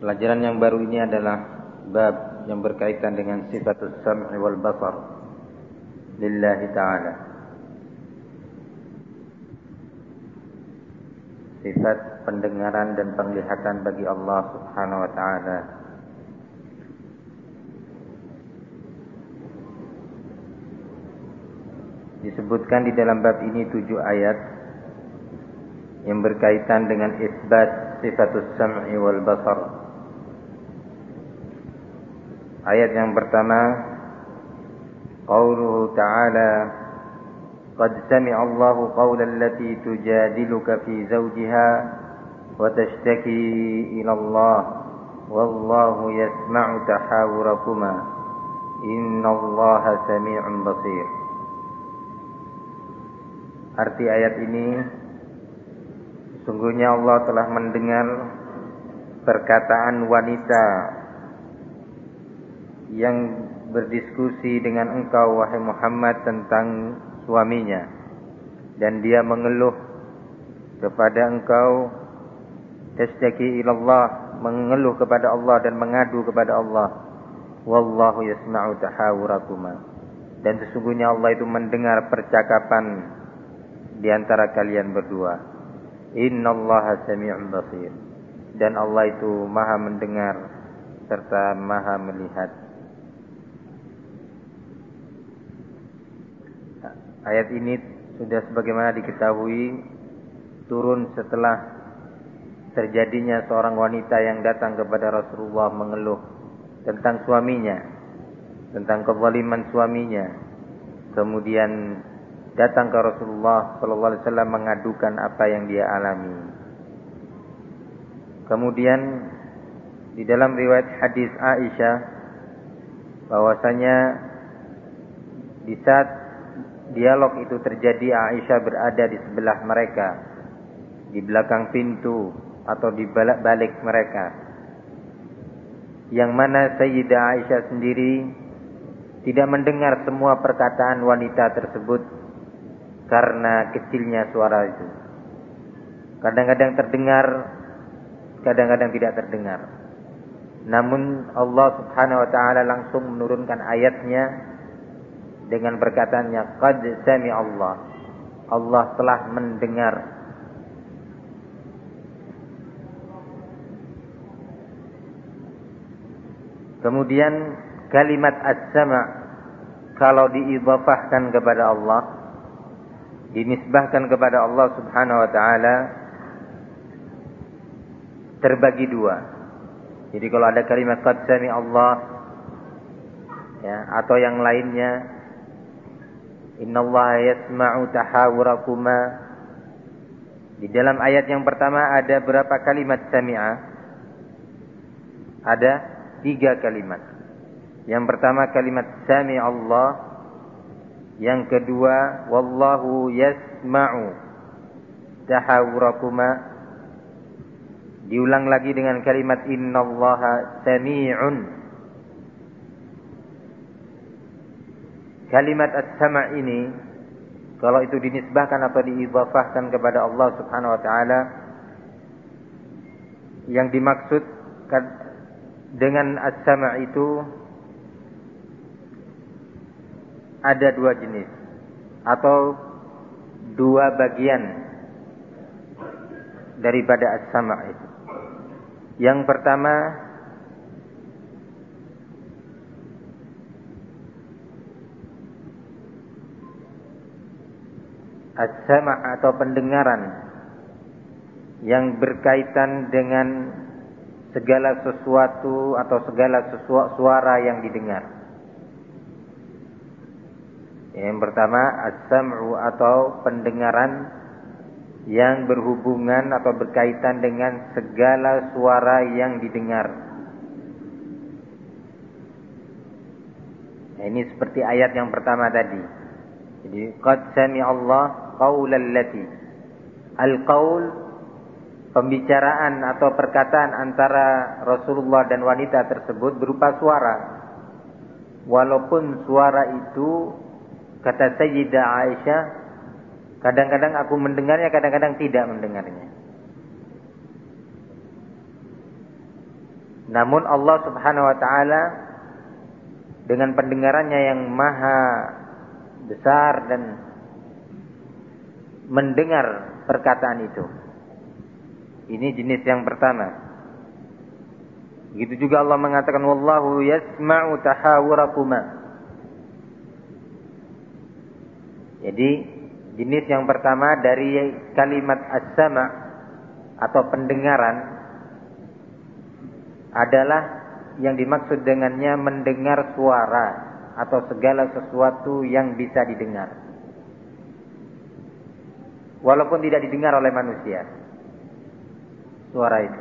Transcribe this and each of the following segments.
Pelajaran yang baru ini adalah bab yang berkaitan dengan sifatus sam'i wal basar lillahi ta'ala. Sifat pendengaran dan penglihatan bagi Allah subhanahu wa ta'ala. Disebutkan di dalam bab ini 7 ayat yang berkaitan dengan isbat sifatus sam'i wal basar. Ayat yang pertama, qauluhu ta'ala, qad sami'a Allahu qawla allati tujadiluka fi zawjiha wa tashtaki ila Allah wallahu yasma'u tahawurakuma innallaha sami'un basir. Arti ayat ini, sungguhnya Allah telah mendengar perkataan wanita yang berdiskusi dengan engkau wahai Muhammad tentang suaminya, dan dia mengeluh kepada engkau, tashtaki ilallah, mengeluh kepada Allah dan mengadu kepada Allah. Wallahu yasma'u tahawurakuma, dan sesungguhnya Allah itu mendengar percakapan di antara kalian berdua. Innallaha sami'un basir, dan Allah itu maha mendengar serta maha melihat. Ayat ini sudah sebagaimana diketahui turun setelah terjadinya seorang wanita yang datang kepada Rasulullah mengeluh tentang suaminya, tentang kezaliman suaminya. Kemudian datang ke Rasulullah sallallahu alaihi wasallam mengadukan apa yang dia alami. Kemudian di dalam riwayat hadis Aisyah bahwasanya di saat dialog itu terjadi, Aisyah berada di sebelah mereka, di belakang pintu atau di balik mereka, yang mana Sayyidah Aisyah sendiri tidak mendengar semua perkataan wanita tersebut karena kecilnya suara itu. Kadang-kadang terdengar, kadang-kadang tidak terdengar. Namun Allah subhanahu wa ta'ala langsung menurunkan ayatnya dengan perkataannya, qad sami'a Allah, Allah telah mendengar. Kemudian kalimat as-sama' kalau diidhafahkan kepada Allah, dinisbahkan kepada Allah subhanahu wa ta'ala, terbagi dua. Jadi kalau ada kalimat qad sami Allah, ya, atau yang lainnya, innallaha yasma'u tahawurakuma. Di dalam ayat yang pertama ada berapa kalimat sami'a? Ada 3 kalimat. Yang pertama kalimat sami Allah, yang kedua wallahu yasma'u tahawurakuma, diulang lagi dengan kalimat innallaha sami'un. Kalimat as-sama' ini kalau itu dinisbahkan atau diidhafahkan kepada Allah subhanahu wa ta'ala, yang dimaksud dengan as-sama' itu ada 2 jenis atau 2 bagian daripada as-sama' itu. Yang pertama, as-sama' atau pendengaran yang berkaitan dengan segala sesuatu atau segala suara yang didengar. Yang pertama as-sam'u atau pendengaran yang berhubungan atau berkaitan dengan segala suara yang didengar. Nah, ini seperti ayat yang pertama tadi. Jadi qad sami'a Allah qaulal lati. Al-qaul, pembicaraan atau perkataan antara Rasulullah dan wanita tersebut berupa suara. Walaupun suara itu, kata Sayyidah Aisyah, kadang-kadang aku mendengarnya, kadang-kadang tidak mendengarnya. Namun Allah Subhanahu wa taala dengan pendengarannya yang maha besar dan mendengar perkataan itu. Ini jenis yang pertama. Begitu juga Allah mengatakan wallahu yasma'u tahawurakuma. Jadi jenis yang pertama dari kalimat as-sama' atau pendengaran adalah yang dimaksud dengannya mendengar suara atau segala sesuatu yang bisa didengar. Walaupun tidak didengar oleh manusia. Suara itu.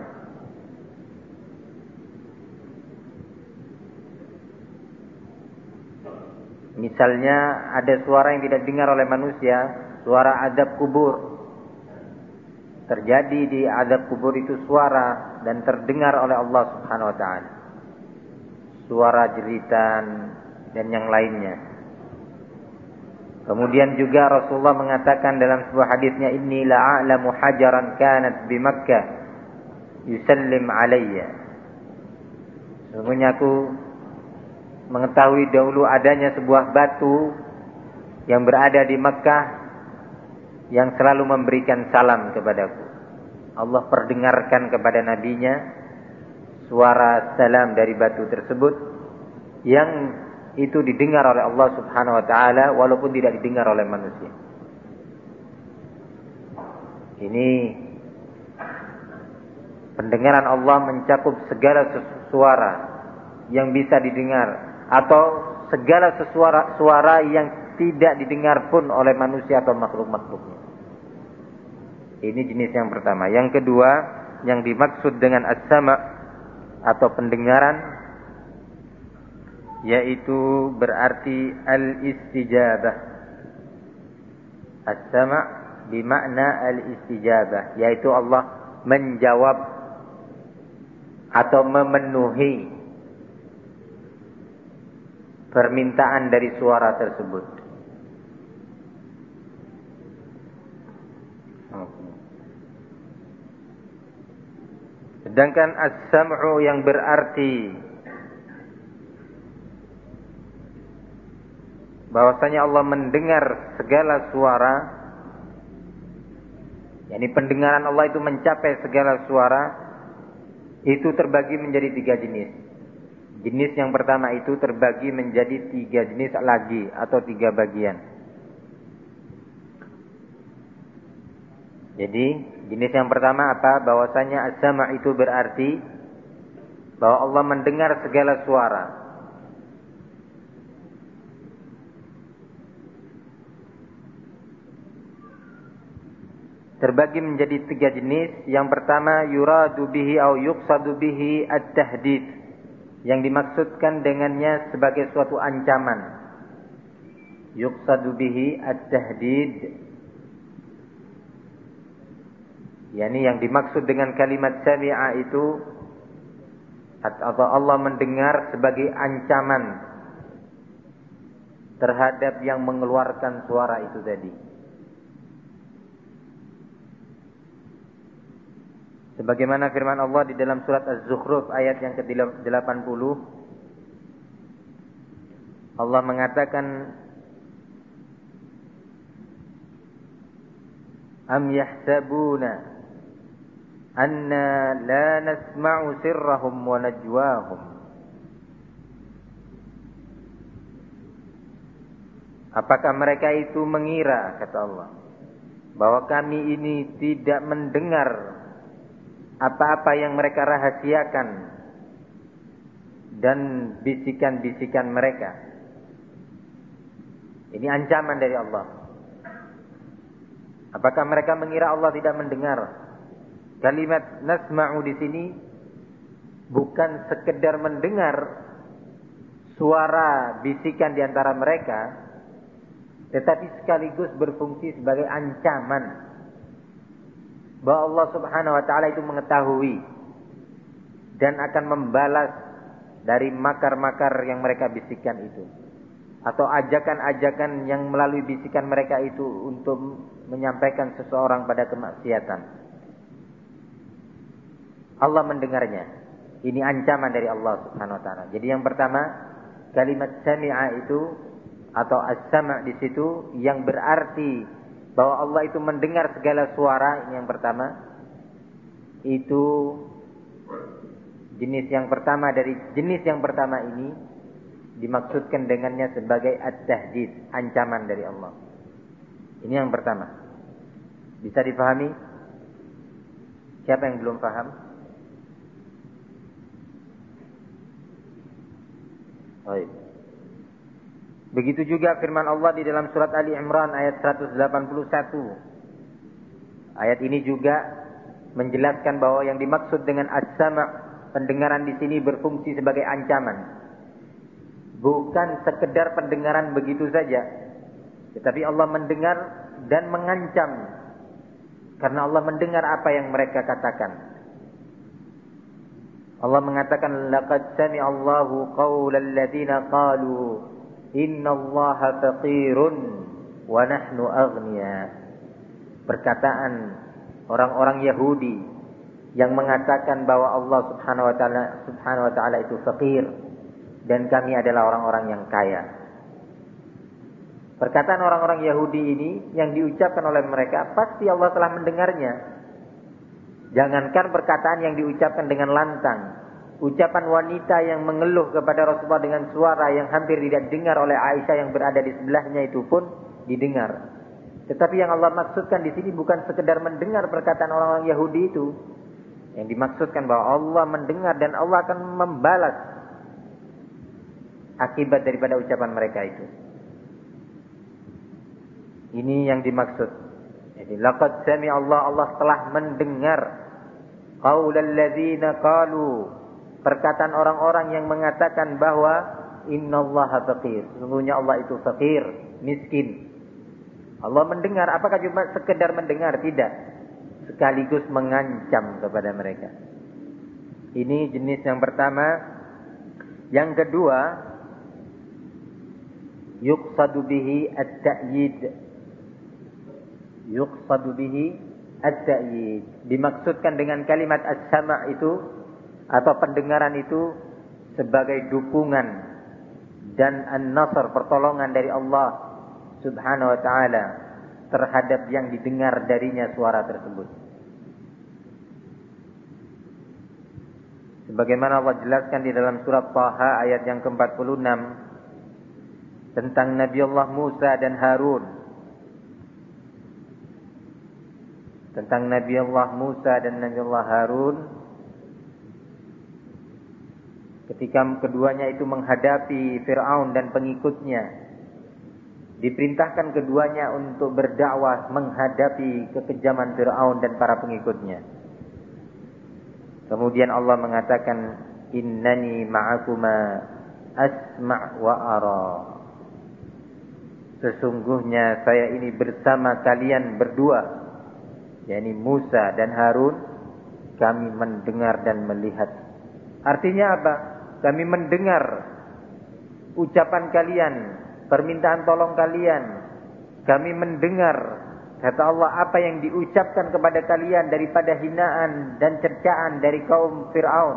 Misalnya ada suara yang tidak didengar oleh manusia, suara azab kubur. Terjadi di azab kubur itu suara dan terdengar oleh Allah Subhanahu wa taala. Suara jeritan dan yang lainnya. Kemudian juga Rasulullah mengatakan dalam sebuah hadisnya, inni la'alamu hajaran kanat bi Makkah yusallim alayya. Sesungguhnya aku mengetahui dahulu adanya sebuah batu yang berada di Makkah yang selalu memberikan salam kepadaku. Allah perdengarkan kepada nabinya suara salam dari batu tersebut yang itu didengar oleh Allah Subhanahu wa taala walaupun tidak didengar oleh manusia. Ini pendengaran Allah mencakup segala suara yang bisa didengar atau segala suara yang tidak didengar pun oleh manusia atau makhluk-makhluknya. Ini jenis yang pertama. Yang kedua, yang dimaksud dengan as-sama' atau pendengaran, yaitu berarti al-istijabah. As-sama' bimakna al-istijabah, yaitu Allah menjawab atau memenuhi permintaan dari suara tersebut. Sedangkan as-sam'u yang berarti bahwasanya Allah mendengar segala suara, yakni pendengaran Allah itu mencapai segala suara, itu terbagi menjadi 3 jenis. Jenis yang pertama itu terbagi menjadi 3 jenis lagi atau 3 bagian. Jadi jenis yang pertama apa? Bahwasanya as-sama' itu berarti bahwa Allah mendengar segala suara. Terbagi menjadi 3 jenis. Yang pertama yuradu bihi au yuqsadu bihi at-tahdid. Yang dimaksudkan dengannya sebagai suatu ancaman. Yuqsadu bihi at-tahdid. Yani yang dimaksud dengan kalimat sami'a itu atau Allah mendengar sebagai ancaman terhadap yang mengeluarkan suara itu tadi. Sebagaimana firman Allah di dalam surat Az-Zukhruf ayat yang ke-80, Allah mengatakan, am yahsabuna anna la nasma'u sirrahum wa najwahum. Apakah mereka itu mengira, kata Allah, bahwa kami ini tidak mendengar apa-apa yang mereka rahasiakan dan bisikan-bisikan mereka. Ini ancaman dari Allah. Apakah mereka mengira Allah tidak mendengar? Kalimat nasma'u di sini bukan sekedar mendengar suara bisikan di antara mereka, tetapi sekaligus berfungsi sebagai ancaman bahwa Allah Subhanahu wa taala itu mengetahui dan akan membalas dari makar-makar yang mereka bisikan itu, atau ajakan-ajakan yang melalui bisikan mereka itu untuk menyampaikan seseorang pada kemaksiatan. Allah mendengarnya. Ini ancaman dari Allah Subhanahu wa taala. Jadi yang pertama, kalimat sami'a itu atau as-sama' di situ yang berarti bahwa Allah itu mendengar segala suara. Ini yang pertama. Itu jenis yang pertama dari jenis yang pertama ini dimaksudkan dengannya sebagai at-tahdid, ancaman dari Allah. Ini yang pertama. Bisa dipahami? Siapa yang belum paham? Baik. Begitu juga firman Allah di dalam surat Ali Imran ayat 181. Ayat ini juga menjelaskan bahwa yang dimaksud dengan as-sama', pendengaran di sini berfungsi sebagai ancaman. Bukan sekedar pendengaran begitu saja, tetapi Allah mendengar dan mengancam. Karena Allah mendengar apa yang mereka katakan. Allah mengatakan, laqad sami'a Allahu qaulal ladzina qalu innallaha faqirun wa nahnu aghnia. Perkataan orang-orang Yahudi yang mengatakan bahwa Allah Subhanahu wa taala itu fakir dan kami adalah orang-orang yang kaya. Perkataan orang-orang Yahudi ini yang diucapkan oleh mereka pasti Allah telah mendengarnya. Jangankan perkataan yang diucapkan dengan lantang, ucapan wanita yang mengeluh kepada Rasulullah dengan suara yang hampir tidak didengar oleh Aisyah yang berada di sebelahnya itu pun didengar. Tetapi yang Allah maksudkan di sini bukan sekedar mendengar perkataan orang-orang Yahudi itu. Yang dimaksudkan bahwa Allah mendengar dan Allah akan membalas akibat daripada ucapan mereka itu. Ini yang dimaksud. Jadi laqad sami'a Allah telah mendengar qaulal ladzina qalu, perkataan orang-orang yang mengatakan bahwa innallaha faqir, sesungguhnya Allah itu fakir, miskin. Allah mendengar, apakah cuma sekedar mendengar? Tidak, sekaligus mengancam kepada mereka. Ini jenis yang pertama. Yang kedua, yuqsadu bihi at-ta'yid. Yuqsadu bihi at-ta'yid, dimaksudkan dengan kalimat as-sama' itu atau pendengaran itu sebagai dukungan dan an-nasr, pertolongan dari Allah Subhanahu wa taala terhadap yang didengar darinya suara tersebut. Sebagaimana Allah jelaskan di dalam surat Taha ayat yang ke-46 tentang Nabi Allah Musa dan Harun. Tentang Nabi Allah Musa dan Nabi Allah Harun, ketika keduanya itu menghadapi Fir'aun dan pengikutnya, diperintahkan keduanya untuk berdakwah menghadapi kekejaman Fir'aun dan para pengikutnya. Kemudian Allah mengatakan, innani ma'akuma asma' wa ara. Sesungguhnya saya ini bersama kalian berdua, yakni Musa dan Harun, kami mendengar dan melihat. Artinya apa? Kami mendengar ucapan kalian, permintaan tolong kalian. Kami mendengar, kata Allah, apa yang diucapkan kepada kalian daripada hinaan dan cercaan dari kaum Fir'aun.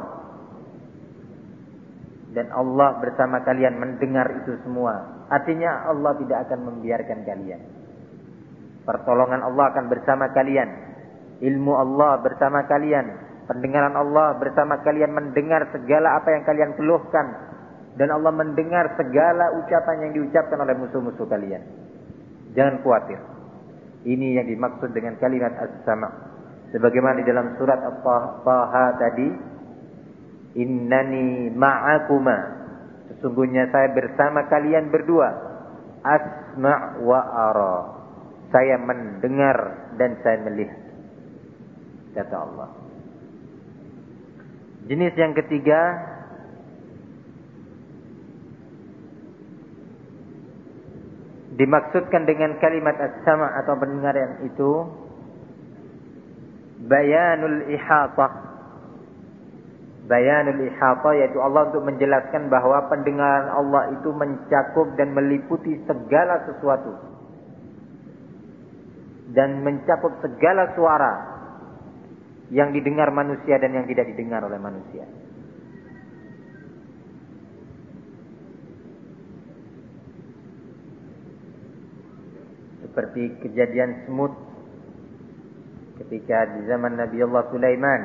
Dan Allah bersama kalian mendengar itu semua. Artinya Allah tidak akan membiarkan kalian. Pertolongan Allah akan bersama kalian. Ilmu Allah bersama kalian. Pendengaran Allah bersama kalian, mendengar segala apa yang kalian keluhkan. Dan Allah mendengar segala ucapan yang diucapkan oleh musuh-musuh kalian. Jangan khawatir. Ini yang dimaksud dengan kalimat as-sama'. Sebagaimana di dalam surat At-Taha tadi, innani ma'akuma, sesungguhnya saya bersama kalian berdua, asma' wa ara, saya mendengar dan saya melihat, kata Allah. Jenis yang ketiga, dimaksudkan dengan kalimat as-sama' atau pendengaran itu bayanul ihatah. Bayanul ihatah yaitu Allah untuk menjelaskan bahwa pendengaran Allah itu mencakup dan meliputi segala sesuatu dan mencakup segala suara yang didengar manusia dan yang tidak didengar oleh manusia. seperti kejadian semut ketika di zaman Nabi Allah Sulaiman.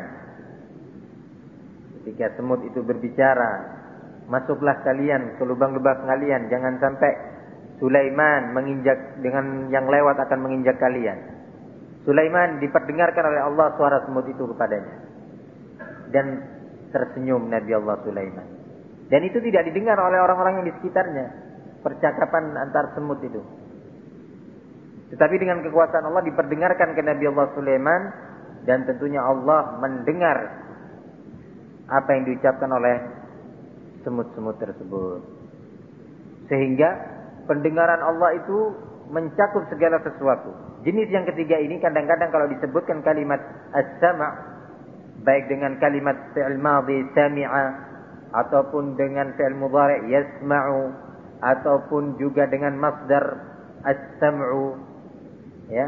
Ketika semut itu berbicara, masuklah kalian ke lubang-lubang kalian, jangan sampai Sulaiman menginjak, dengan yang lewat akan menginjak kalian. Sulaiman diperdengarkan oleh Allah suara semut itu kepadanya, dan tersenyum Nabi Allah Sulaiman. Dan itu tidak didengar oleh orang-orang yang di sekitarnya, percakapan antar semut itu. Tetapi dengan kekuasaan Allah diperdengarkan ke Nabi Allah Sulaiman, dan tentunya Allah mendengar apa yang diucapkan oleh semut-semut tersebut. Sehingga pendengaran Allah itu mencakup segala sesuatu. Jenis yang ketiga ini kadang-kadang kalau disebutkan kalimat as-sama', baik dengan kalimat fi'il madhi sami'a, ataupun dengan fi'il mudhari' yasma'u, ataupun juga dengan masdar as-sam'u, ya.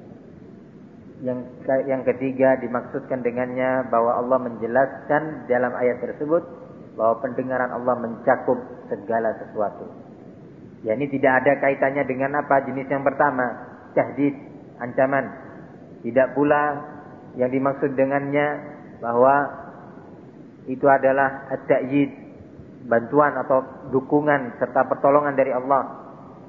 Yang ketiga dimaksudkan dengannya bahwa Allah menjelaskan dalam ayat tersebut bahwa pendengaran Allah mencakup segala sesuatu. Ya, ini tidak ada kaitannya dengan apa jenis yang pertama, tahdid, ancaman. Tidak pula yang dimaksud dengannya bahwa itu adalah at-ta'yid, bantuan atau dukungan serta pertolongan dari Allah.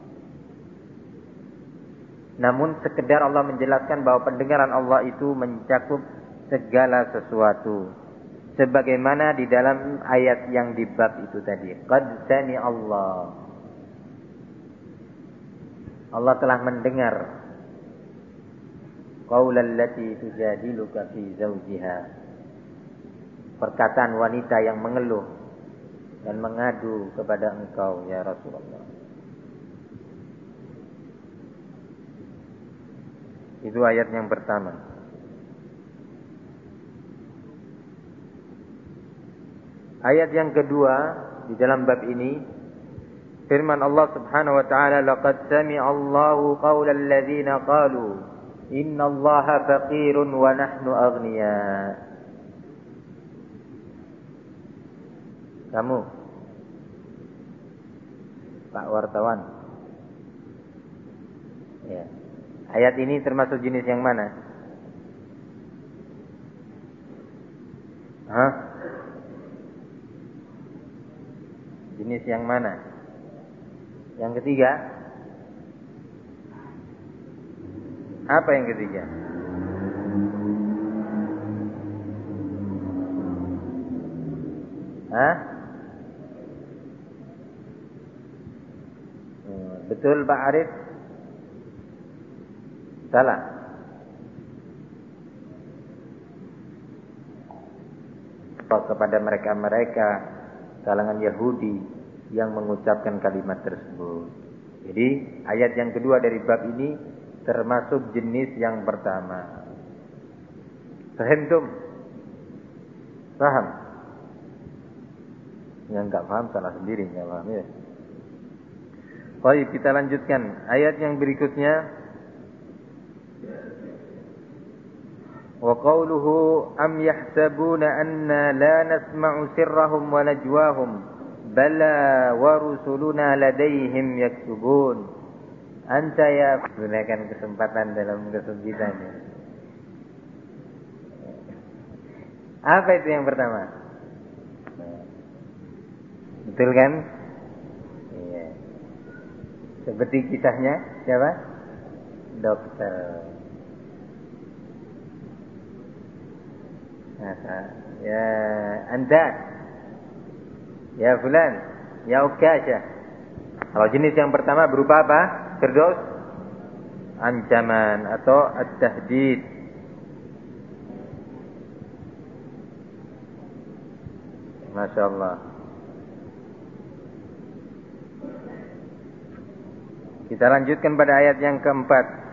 Namun sekedar Allah menjelaskan bahwa pendengaran Allah itu mencakup segala sesuatu. Sebagaimana di dalam ayat yang di bab itu tadi. Qad sami'a Allah. Allah telah mendengar qaulal lati tujadiluka fi zawjiha. Perkataan wanita yang mengeluh dan mengadu kepada engkau ya Rasulullah. Itu ayat yang pertama. Ayat yang kedua di dalam bab ini, firman Allah Subhanahu wa taala, laqad sami'a Allahu qaulal ladzina qalu innallaha faqirun wa nahnu aghnia. Kamu Pak wartawan. Ya. Ayat ini termasuk jenis yang mana? Hah? Jenis yang mana? Yang ketiga? Apa yang ketiga? Hah? Betul Pak Arif? Salah. Kepada mereka-mereka kalangan Yahudi yang mengucapkan kalimat tersebut. Jadi ayat yang kedua dari bab ini termasuk jenis yang pertama. Fahimtum? Paham? Yang enggak paham salah sendiri, enggak paham ya. Baik, kita lanjutkan ayat yang berikutnya. Wa qawluhu am yahsabuna anna la nasma'u sirrahum wa najwahum bala wa rusuluna ladaihim yaktubun. Anta ya, gunakan kesempatan dalam kesempitan ya. Apa itu yang pertama? Betul kan? Iya. Seperti kisahnya siapa? Dokter. Ya anda, ya fulan, ya ukasha. Kalau jenis yang pertama berupa apa? Firdaus, ancaman atau at-tahdid. Masya Allah. Kita lanjutkan pada ayat yang keempat.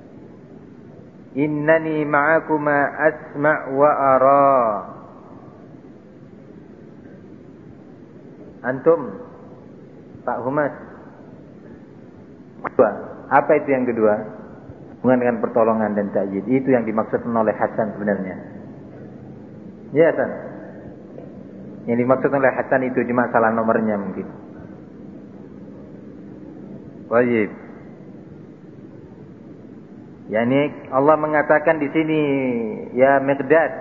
Innani ma'akuma asma' wa ara. Antum, Pak Humas. Apa itu yang kedua? Hubungan dengan pertolongan dan ta'yid. Itu yang dimaksudkan oleh Hasan sebenarnya. Ya Hasan. Yang dimaksudkan oleh Hasan itu cuma salah nomornya mungkin. Wajib. Yani Allah mengatakan di sini, ya Miqdad,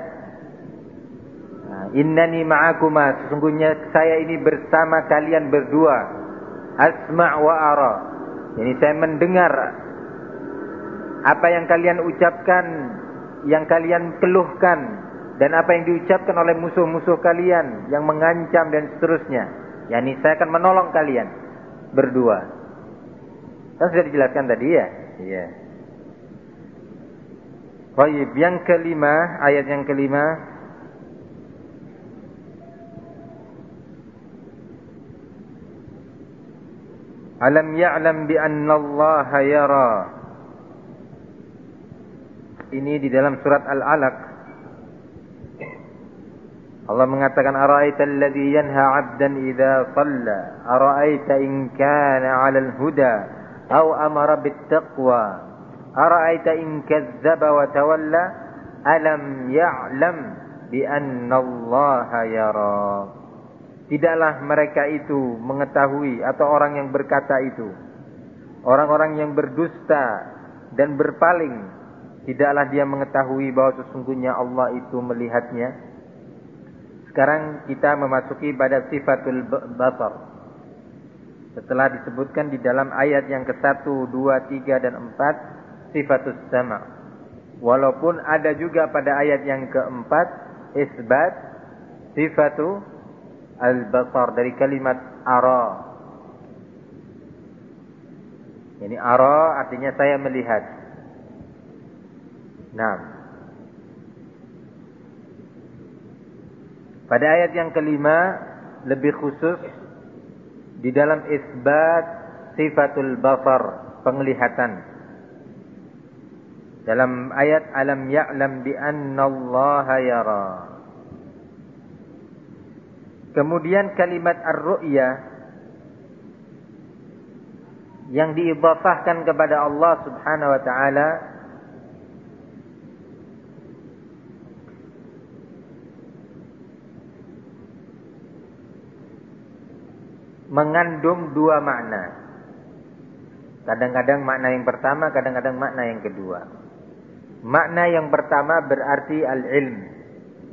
innani ma'akuma, sesungguhnya saya ini bersama kalian berdua. Asma' wa ara. Yani saya mendengar apa yang kalian ucapkan, yang kalian keluhkan, dan apa yang diucapkan oleh musuh-musuh kalian yang mengancam dan seterusnya. Yani saya akan menolong kalian berdua. Kan sudah dijelaskan tadi ya? Iya. Baik, yang kelima, ayat yang kelima. Alam ya'lam bi anna Allah yara. Ini di dalam surat Al-Alaq. Allah mengatakan, ara'aita alladhi yanha 'abdan idza shalla, ara'aita in kana 'alal huda aw amara bit-taqwa, ara'aita in kadzdzaba wa tawalla, alam ya'lam bi anna Allah yara. Tidaklah mereka itu mengetahui, atau orang yang berkata itu, orang-orang yang berdusta dan berpaling, tidaklah dia mengetahui bahwa sesungguhnya Allah itu melihatnya. Sekarang kita memasuki pada sifatul basar. Setelah disebutkan di dalam ayat yang ke-1, 2, 3 dan 4 sifatus sama'. Walaupun ada juga pada ayat yang ke-4 isbat sifatu al-basar dari kalimat ara. Ini ara artinya saya melihat. Nah, pada ayat yang kelima lebih khusus di dalam isbat sifatul basar, penglihatan. Dalam ayat alam ya'lam bi anna Allah yara. Kemudian kalimat ar-ru'ya yang diidhafahkan kepada Allah Subhanahu wa taala mengandung dua makna. Kadang-kadang makna yang pertama, kadang-kadang makna yang kedua. Makna yang pertama berarti al-ilm,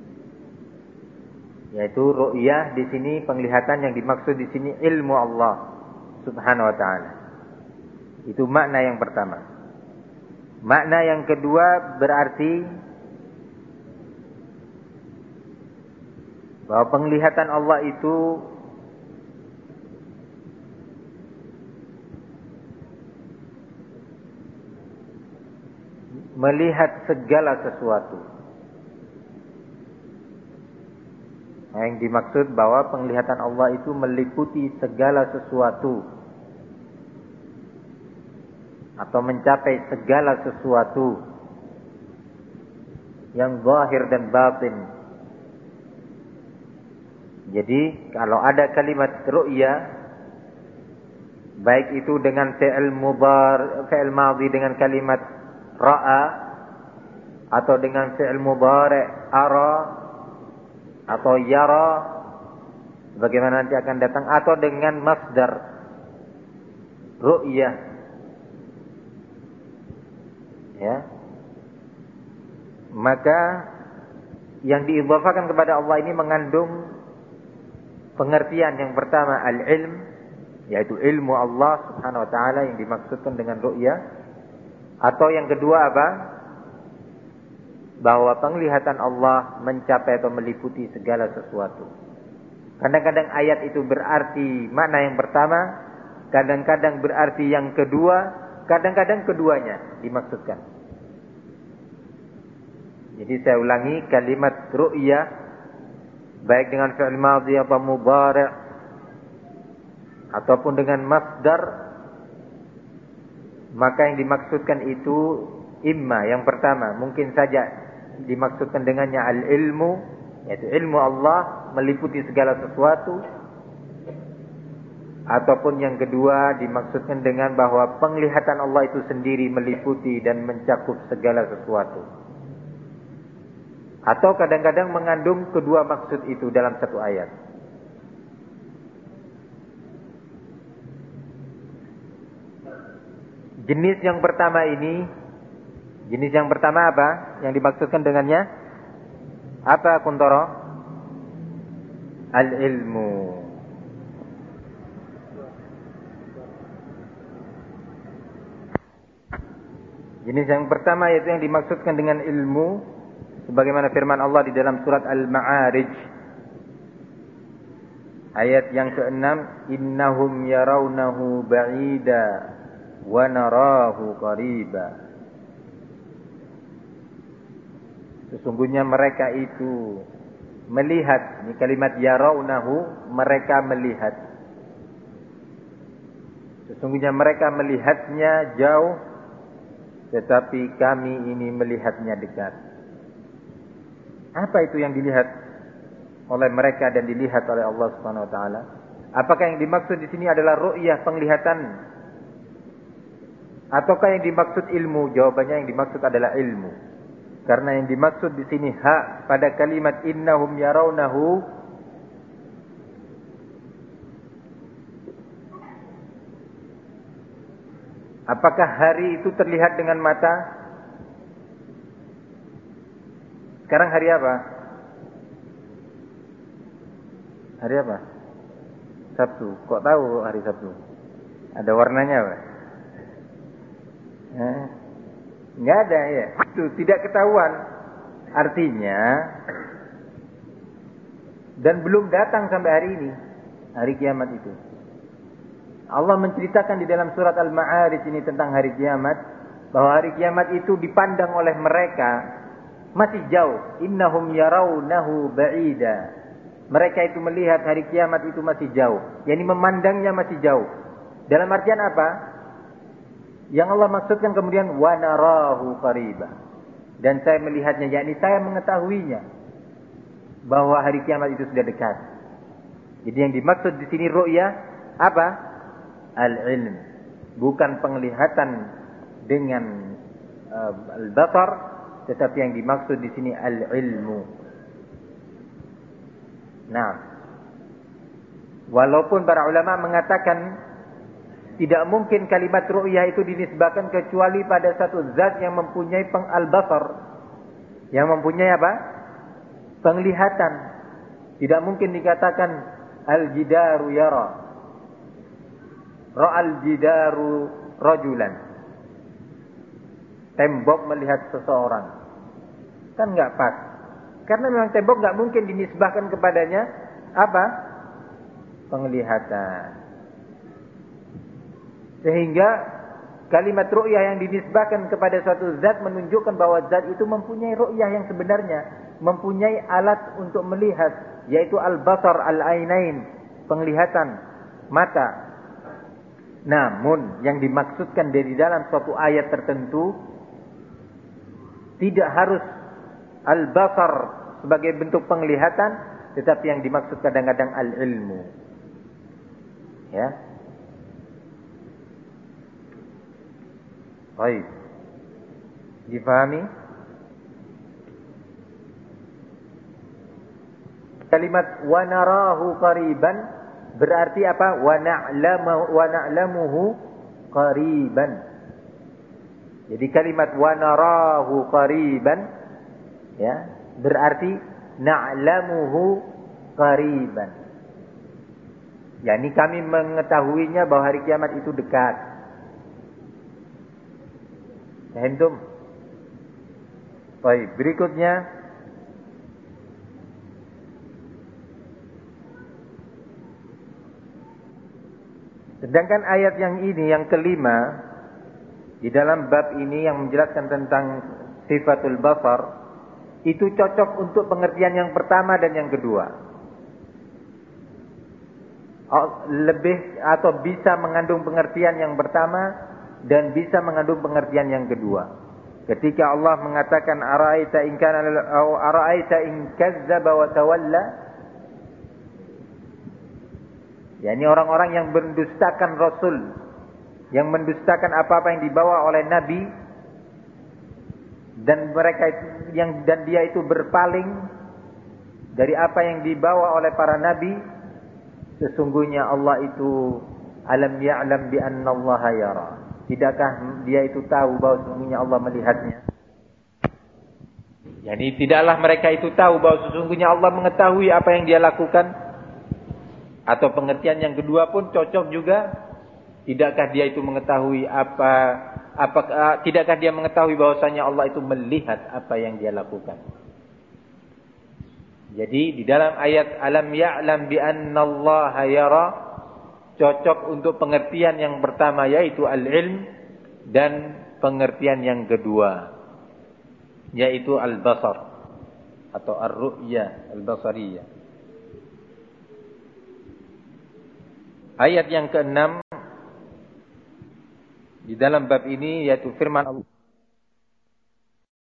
yaitu ru'yah di sini, penglihatan yang dimaksud di sini ilmu Allah Subhanahu wa taala. Itu makna yang pertama. Makna yang kedua berarti bahwa penglihatan Allah itu melihat segala sesuatu. Yang dimaksud bahwa penglihatan Allah itu meliputi segala sesuatu, atau mencapai segala sesuatu yang zahir dan batin. Jadi kalau ada kalimat ru'ya, baik itu dengan fi'il madhi dengan kalimat ra'a, atau dengan fi'il mudhari' ara, atau yara, bagaimana nanti akan datang, atau dengan masdar ru'yah, ya, maka yang diidhafakan kepada Allah ini mengandung pengertian yang pertama al-ilm, yaitu ilmu Allah Subhanahu wa taala yang dimaksudkan dengan ru'yah, atau yang kedua apa? Bahwa penglihatan Allah mencapai atau meliputi segala sesuatu. Kadang-kadang ayat itu berarti makna yang pertama, kadang-kadang berarti yang kedua, kadang-kadang keduanya dimaksudkan. Jadi saya ulangi, kalimat ru'ya baik dengan fi'il madhi atau mudhari' ataupun dengan masdar, maka yang dimaksudkan itu imma yang pertama mungkin saja dimaksudkan dengannya al-ilmu, yaitu ilmu Allah meliputi segala sesuatu, ataupun yang kedua dimaksudkan dengan bahwa penglihatan Allah itu sendiri meliputi dan mencakup segala sesuatu. Atau kadang-kadang mengandung kedua maksud itu dalam satu ayat. Jenis yang pertama ini Jenis yang pertama apa? Yang dimaksudkan dengannya apa, Kuntoro? Al-ilmu. Jenis yang pertama yaitu yang dimaksudkan dengan ilmu, sebagaimana firman Allah di dalam surat Al-Ma'arij ayat yang ke-6, innahum yarawnahu ba'ida wa narahu qariba. Sesungguhnya mereka itu melihat, ini kalimat yarawnahu, mereka melihat. Sesungguhnya mereka melihatnya jauh, tetapi kami ini melihatnya dekat. Apa itu yang dilihat oleh mereka dan dilihat oleh Allah Subhanahu wa taala? Apakah yang dimaksud di sini adalah ru'yah, penglihatan? Ataukah yang dimaksud ilmu? Jawabannya yang dimaksud adalah ilmu. Karena yang dimaksud di sini ha pada kalimat innahum yarawnahu, apakah hari itu terlihat dengan mata? Sekarang hari apa? Hari apa? Sabtu. Kok tahu hari Sabtu? Ada warnanya apa? Nggak ada ya. Itu tidak ketahuan. Artinya dan belum datang sampai hari ini, hari kiamat itu. Allah menceritakan di dalam surat Al-Ma'arij ini tentang hari kiamat, bahwa hari kiamat itu dipandang oleh mereka masih jauh. Innahum yarawnahu ba'ida. Mereka itu melihat hari kiamat itu masih jauh. Yani memandangnya masih jauh. Dalam artian apa? Yang Allah maksudkan kemudian wa narahu qariba. Dan saya melihatnya, yakni saya mengetahuinya bahwa hari kiamat itu sudah dekat. Jadi yang dimaksud di sini ru'ya apa? Al-ilm. Bukan penglihatan dengan al-basar, tetapi yang dimaksud di sini al-ilmu. Nah, walaupun para ulama mengatakan tidak mungkin kalimat ru'yah itu dinisbahkan kecuali pada satu zat yang mempunyai al-basar, yang mempunyai apa? Penglihatan. Tidak mungkin dikatakan al-jidaru yara, ra'al jidaru rajulan, tembok melihat seseorang. Kan nggak pas. Karena memang tembok nggak mungkin dinisbahkan kepadanya apa? Penglihatan. Sehingga kalimat ru'yah yang dinisbahkan kepada suatu zat menunjukkan bahwa zat itu mempunyai ru'yah yang sebenarnya, mempunyai alat untuk melihat, yaitu al-basar al-ainain, penglihatan mata. Namun yang dimaksudkan dari dalam suatu ayat tertentu tidak harus al-basar sebagai bentuk penglihatan, tetapi yang dimaksud kadang-kadang al-ilmu. Ya. Baik. Difahami? Kalimat wa narahu qariban berarti apa? Wa na'lamuhu qariban. Jadi kalimat wa narahu qariban ya, berarti na'lamuhu qariban. Yani kami mengetahuinya bahwa hari kiamat itu dekat. Hentum. Baik, berikutnya sedangkan ayat yang ini, yang kelima di dalam bab ini yang menjelaskan tentang sifatul basar, itu cocok untuk pengertian yang pertama dan yang kedua. Lebih atau bisa mengandung pengertian yang pertama dan bisa mengandung pengertian yang kedua. Ketika Allah mengatakan ara'aita in kana au ara'aita in kazzaba wa tawalla, yakni orang-orang yang mendustakan Rasul, yang mendustakan apa-apa yang dibawa oleh Nabi, dan mereka dan dia itu berpaling dari apa yang dibawa oleh para nabi. Sesungguhnya Allah itu alam ya'lam bi anna Allah yara. Tidakkah dia itu tahu bahwa sesungguhnya Allah melihatnya? Jadi tidaklah mereka itu tahu bahwa sesungguhnya Allah mengetahui apa yang dia lakukan. Atau pengertian yang kedua pun cocok juga. Tidakkah dia itu mengetahui tidakkah dia mengetahui bahwasanya Allah itu melihat apa yang dia lakukan. Jadi di dalam ayat alam ya'lam bi annallaha yara cocok untuk pengertian yang pertama yaitu al-ilm, dan pengertian yang kedua yaitu al-basar atau ar-ru'yah al-basariyah. Ayat yang ke-6 di dalam bab ini yaitu firman Allah